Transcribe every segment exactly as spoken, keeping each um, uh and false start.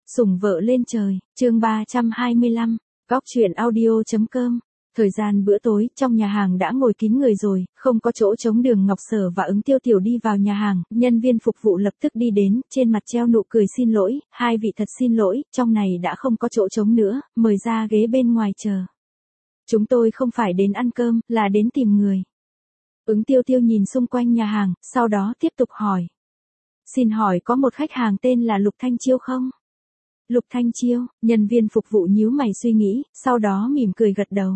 Sủng vợ lên trời, chương ba trăm hai mươi lăm, góc truyện audio.com. Thời gian bữa tối, trong nhà hàng đã ngồi kín người rồi, không có chỗ trống. Đường Ngọc Sở và Ứng Tiêu Tiểu đi vào nhà hàng, nhân viên phục vụ lập tức đi đến, trên mặt treo nụ cười xin lỗi, hai vị thật xin lỗi, trong này đã không có chỗ trống nữa, mời ra ghế bên ngoài chờ. Chúng tôi không phải đến ăn cơm, là đến tìm người. Ứng Tiêu Tiêu nhìn xung quanh nhà hàng, sau đó tiếp tục hỏi. Xin hỏi có một khách hàng tên là Lục Thanh Chiêu không? Lục Thanh Chiêu, nhân viên phục vụ nhíu mày suy nghĩ, sau đó mỉm cười gật đầu.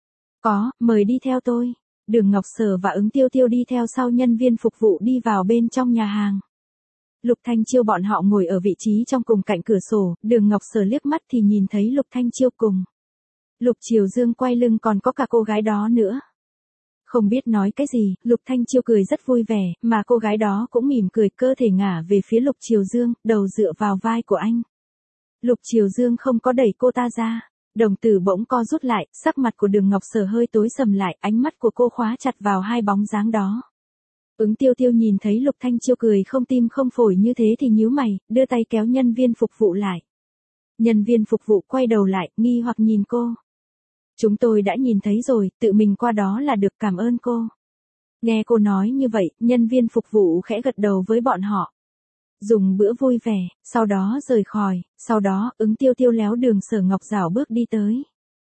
Có, mời đi theo tôi. Đường Ngọc Sở và Ứng Tiêu Tiêu đi theo sau nhân viên phục vụ đi vào bên trong nhà hàng. Lục Thanh Chiêu bọn họ ngồi ở vị trí trong cùng cạnh cửa sổ, Đường Ngọc Sở liếc mắt thì nhìn thấy Lục Thanh Chiêu cùng Lục Triều Dương quay lưng, còn có cả cô gái đó nữa. Không biết nói cái gì, Lục Thanh Chiêu cười rất vui vẻ, mà cô gái đó cũng mỉm cười, cơ thể ngả về phía Lục Triều Dương, đầu dựa vào vai của anh. Lục Triều Dương không có đẩy cô ta ra, đồng tử bỗng co rút lại, sắc mặt của Đường Ngọc Sở hơi tối sầm lại, ánh mắt của cô khóa chặt vào hai bóng dáng đó. Ứng Tiêu Tiêu nhìn thấy Lục Thanh Chiêu cười không tim không phổi như thế thì nhíu mày, đưa tay kéo nhân viên phục vụ lại. Nhân viên phục vụ quay đầu lại, nghi hoặc nhìn cô. Chúng tôi đã nhìn thấy rồi, tự mình qua đó là được, cảm ơn cô. Nghe cô nói như vậy, nhân viên phục vụ khẽ gật đầu với bọn họ. Dùng bữa vui vẻ, sau đó rời khỏi, sau đó Ứng Tiêu Tiêu léo Đường Sở Ngọc rảo bước đi tới.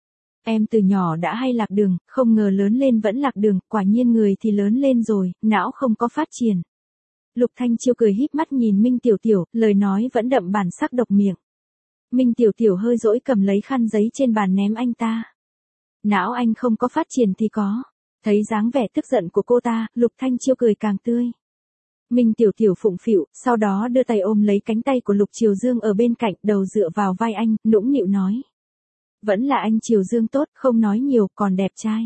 Em từ nhỏ đã hay lạc đường, không ngờ lớn lên vẫn lạc đường, quả nhiên người thì lớn lên rồi, não không có phát triển. Lục Thanh Chiêu cười híp mắt nhìn Minh Tiểu Tiểu, lời nói vẫn đậm bản sắc độc miệng. Minh Tiểu Tiểu hơi dỗi cầm lấy khăn giấy trên bàn ném anh ta. Não anh không có phát triển thì có. Thấy dáng vẻ tức giận của cô ta, Lục Thanh Chiêu cười càng tươi. Minh Tiểu Tiểu phụng phịu, sau đó đưa tay ôm lấy cánh tay của Lục Triều Dương ở bên cạnh, đầu dựa vào vai anh, nũng nịu nói. Vẫn là anh Triều Dương tốt, không nói nhiều, còn đẹp trai.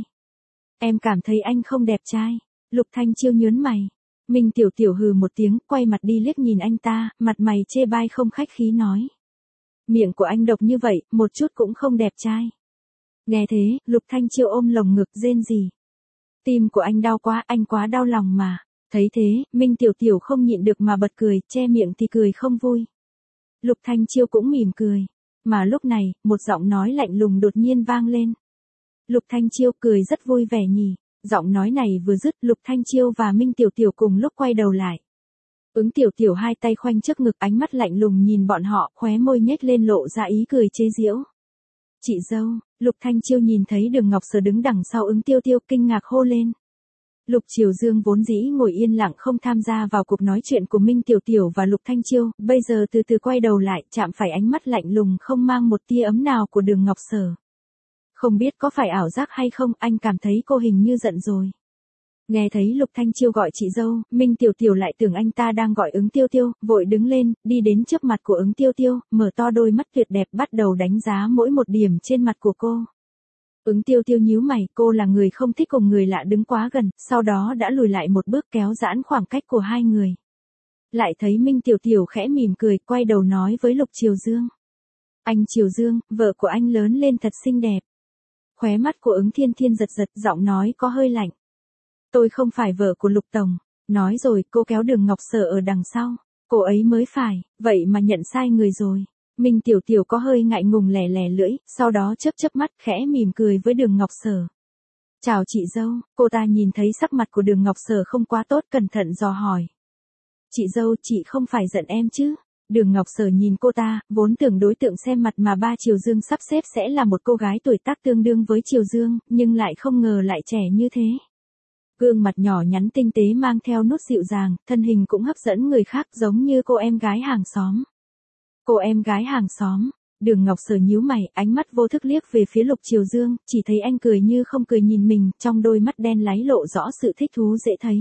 Em cảm thấy anh không đẹp trai. Lục Thanh Chiêu nhớn mày. Minh Tiểu Tiểu hừ một tiếng, quay mặt đi liếc nhìn anh ta, mặt mày chê bai không khách khí nói. Miệng của anh độc như vậy, một chút cũng không đẹp trai. Nghe thế, Lục Thanh Chiêu ôm lồng ngực rên rỉ. Tim của anh đau quá, anh quá đau lòng mà. Thấy thế, Minh Tiểu Tiểu không nhịn được mà bật cười, che miệng thì cười không vui. Lục Thanh Chiêu cũng mỉm cười. Mà lúc này, một giọng nói lạnh lùng đột nhiên vang lên. Lục Thanh Chiêu cười rất vui vẻ nhỉ. Giọng nói này vừa dứt, Lục Thanh Chiêu và Minh Tiểu Tiểu cùng lúc quay đầu lại. Ứng Tiểu Tiểu hai tay khoanh trước ngực, ánh mắt lạnh lùng nhìn bọn họ, khóe môi nhếch lên lộ ra ý cười chế giễu. Chị dâu. Lục Thanh Chiêu nhìn thấy Đường Ngọc Sở đứng đằng sau Ứng Tiêu Tiêu, kinh ngạc hô lên. Lục Triều Dương vốn dĩ ngồi yên lặng không tham gia vào cuộc nói chuyện của Minh Tiểu Tiểu và Lục Thanh Chiêu, bây giờ từ từ quay đầu lại, chạm phải ánh mắt lạnh lùng không mang một tia ấm nào của Đường Ngọc Sở. Không biết có phải ảo giác hay không, anh cảm thấy cô hình như giận rồi. Nghe thấy Lục Thanh Chiêu gọi chị dâu, Minh Tiểu Tiểu lại tưởng anh ta đang gọi Ứng Tiêu Tiêu, vội đứng lên, đi đến trước mặt của Ứng Tiêu Tiêu, mở to đôi mắt tuyệt đẹp bắt đầu đánh giá mỗi một điểm trên mặt của cô. Ứng Tiêu Tiêu nhíu mày, cô là người không thích cùng người lạ đứng quá gần, sau đó đã lùi lại một bước kéo giãn khoảng cách của hai người. Lại thấy Minh Tiểu Tiểu khẽ mỉm cười, quay đầu nói với Lục Triều Dương. Anh Triều Dương, vợ của anh lớn lên thật xinh đẹp. Khóe mắt của Ứng Thiên Thiên giật giật, giọng nói có hơi lạnh. Tôi không phải vợ của Lục Tổng. Nói rồi, cô kéo Đường Ngọc Sở ở đằng sau. Cô ấy mới phải, vậy mà nhận sai người rồi. Minh Tiểu Tiểu có hơi ngại ngùng lẻ lẻ lưỡi, sau đó chớp chớp mắt khẽ mỉm cười với Đường Ngọc Sở. Chào chị dâu, cô ta nhìn thấy sắc mặt của Đường Ngọc Sở không quá tốt, cẩn thận dò hỏi. Chị dâu, chị không phải giận em chứ? Đường Ngọc Sở nhìn cô ta, vốn tưởng đối tượng xem mặt mà ba Triều Dương sắp xếp sẽ là một cô gái tuổi tác tương đương với Triều Dương, nhưng lại không ngờ lại trẻ như thế. Gương mặt nhỏ nhắn tinh tế mang theo nốt dịu dàng, thân hình cũng hấp dẫn người khác giống như cô em gái hàng xóm. Cô em gái hàng xóm. Đường Ngọc Sở nhíu mày, ánh mắt vô thức liếc về phía Lục Triều Dương, chỉ thấy anh cười như không cười nhìn mình, trong đôi mắt đen láy lộ rõ sự thích thú dễ thấy.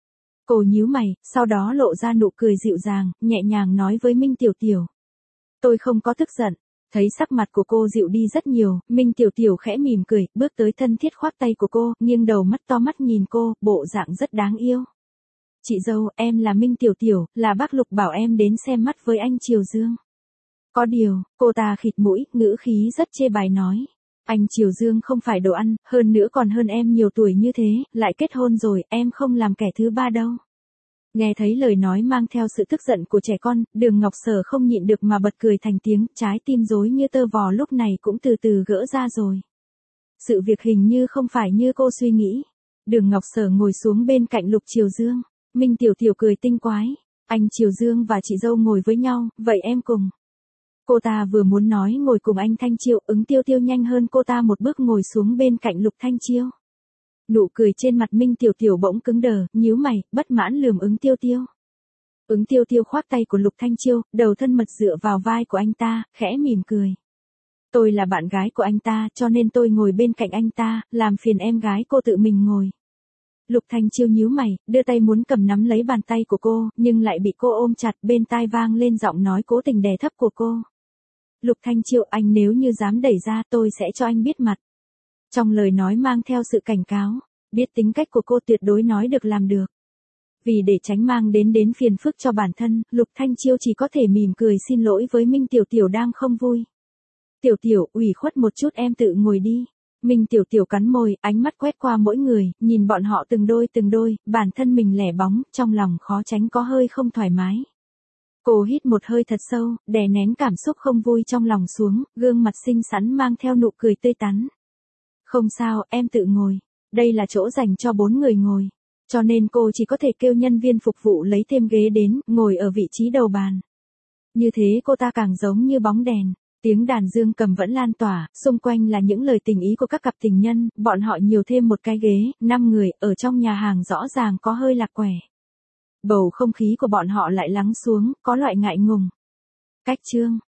Cô nhíu mày, sau đó lộ ra nụ cười dịu dàng, nhẹ nhàng nói với Minh Tiểu Tiểu. Tôi không có tức giận. Thấy sắc mặt của cô dịu đi rất nhiều, Minh Tiểu Tiểu khẽ mỉm cười, bước tới thân thiết khoác tay của cô, nghiêng đầu mắt to mắt nhìn cô, bộ dạng rất đáng yêu. Chị dâu, em là Minh Tiểu Tiểu, là bác Lục bảo em đến xem mắt với anh Triều Dương. Có điều, cô ta khịt mũi, ngữ khí rất chê bai nói. Anh Triều Dương không phải đồ ăn, hơn nữa còn hơn em nhiều tuổi như thế, lại kết hôn rồi, em không làm kẻ thứ ba đâu. Nghe thấy lời nói mang theo sự tức giận của trẻ con, Đường Ngọc Sở không nhịn được mà bật cười thành tiếng, trái tim rối như tơ vò lúc này cũng từ từ gỡ ra rồi. Sự việc hình như không phải như cô suy nghĩ. Đường Ngọc Sở ngồi xuống bên cạnh Lục Triều Dương. Minh Tiểu Tiểu cười tinh quái. Anh Triều Dương và chị dâu ngồi với nhau, vậy em cùng. Cô ta vừa muốn nói ngồi cùng anh Thanh Chiêu, Ứng Tiêu Tiêu nhanh hơn cô ta một bước ngồi xuống bên cạnh Lục Thanh Chiêu. Nụ cười trên mặt Minh Tiểu Tiểu bỗng cứng đờ, nhíu mày, bất mãn lườm Ứng Tiêu Tiêu. Ứng Tiêu Tiêu khoác tay của Lục Thanh Chiêu, đầu thân mật dựa vào vai của anh ta, khẽ mỉm cười. Tôi là bạn gái của anh ta, cho nên tôi ngồi bên cạnh anh ta, làm phiền em gái cô tự mình ngồi. Lục Thanh Chiêu nhíu mày, đưa tay muốn cầm nắm lấy bàn tay của cô, nhưng lại bị cô ôm chặt, bên tai vang lên giọng nói cố tình đè thấp của cô. Lục Thanh Chiêu, anh nếu như dám đẩy ra tôi sẽ cho anh biết mặt. Trong lời nói mang theo sự cảnh cáo, biết tính cách của cô tuyệt đối nói được làm được. Vì để tránh mang đến đến phiền phức cho bản thân, Lục Thanh Chiêu chỉ có thể mỉm cười xin lỗi với Minh Tiểu Tiểu đang không vui. Tiểu Tiểu, ủy khuất một chút em tự ngồi đi. Minh Tiểu Tiểu cắn môi, ánh mắt quét qua mỗi người, nhìn bọn họ từng đôi từng đôi, bản thân mình lẻ bóng, trong lòng khó tránh có hơi không thoải mái. Cô hít một hơi thật sâu, đè nén cảm xúc không vui trong lòng xuống, gương mặt xinh xắn mang theo nụ cười tươi tắn. Không sao, em tự ngồi. Đây là chỗ dành cho bốn người ngồi. Cho nên cô chỉ có thể kêu nhân viên phục vụ lấy thêm ghế đến, ngồi ở vị trí đầu bàn. Như thế cô ta càng giống như bóng đèn. Tiếng đàn dương cầm vẫn lan tỏa, xung quanh là những lời tình ý của các cặp tình nhân, bọn họ nhiều thêm một cái ghế, năm người, ở trong nhà hàng rõ ràng có hơi lạc quẻ. Bầu không khí của bọn họ lại lắng xuống, có loại ngại ngùng. Cách chương